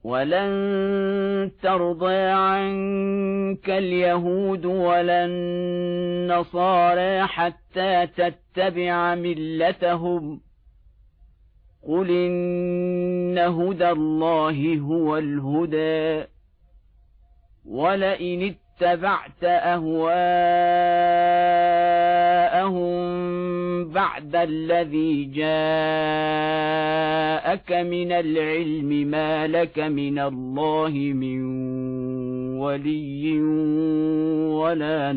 ولن ترضى عنك اليهود ولا النصارى حتى تتبع ملتهم قل إن هدى الله هو الهدى ولئن اتبعت أهواءهم بعد الذي جاءك من العلم ما لك من الله من ولي ولا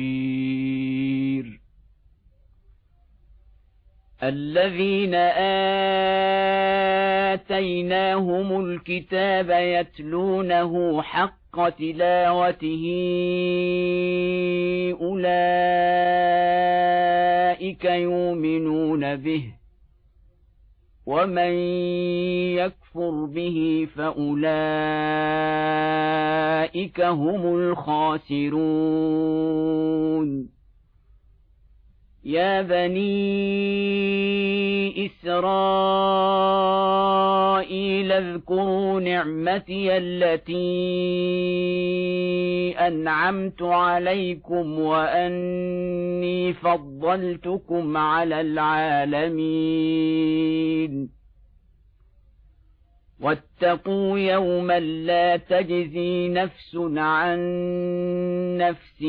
نصير الذين آتيناهم الكتاب يتلونه حق تلاوته أولئك يؤمنون به ومن يكفر به فأولئك هم الخاسرون يا بني إسرائيل اذكروا نعمتي التي أنعمت عليكم وأني فضلتكم على العالمين واتقوا يوما لا تجزي نفس عن نفس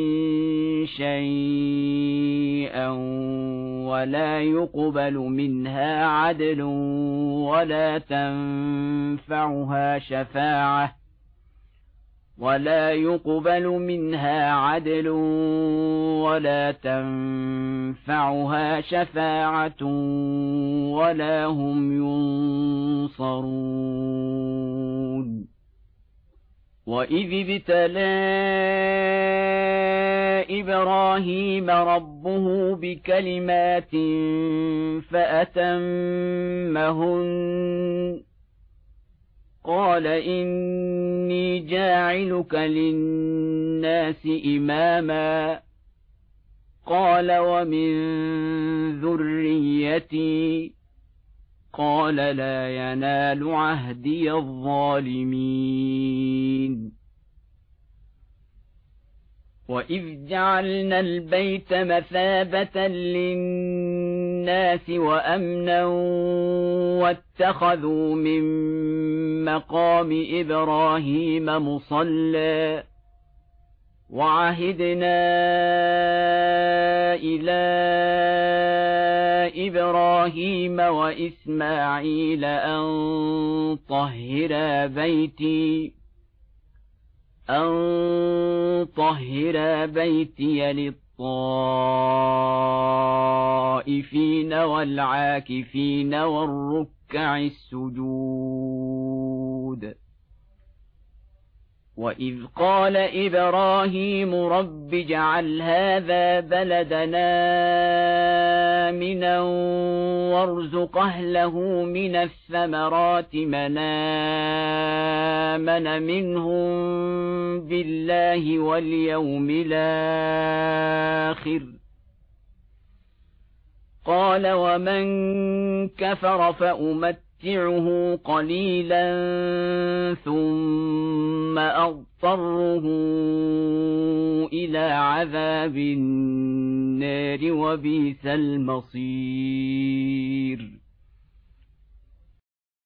شيئا ولا يقبل منها عدل ولا تنفعها شفاعة ولا هم ينصرون وإذ ابتلى إبراهيم ربه بكلمات فأتمهن قال إني جاعلك للناس إماما قال ومن ذريتي قال لا ينال عهدي الظالمين وإذ جعلنا البيت مثابة للناس وأمنا واتخذوا من مقام إبراهيم مصلى وعهدنا إلى إبراهيم وإسماعيل أن طهرا بيتي للطائفين والعاكفين والركع السجود وإذ قال إبراهيم رب اجعل هذا بلدنا آمنا وارزق أهله من الثمرات من آمن منهم بالله واليوم الآخر قال ومن كفر فأمتعه قليلا ثم أضطره إلى عذاب النار وبئس المصير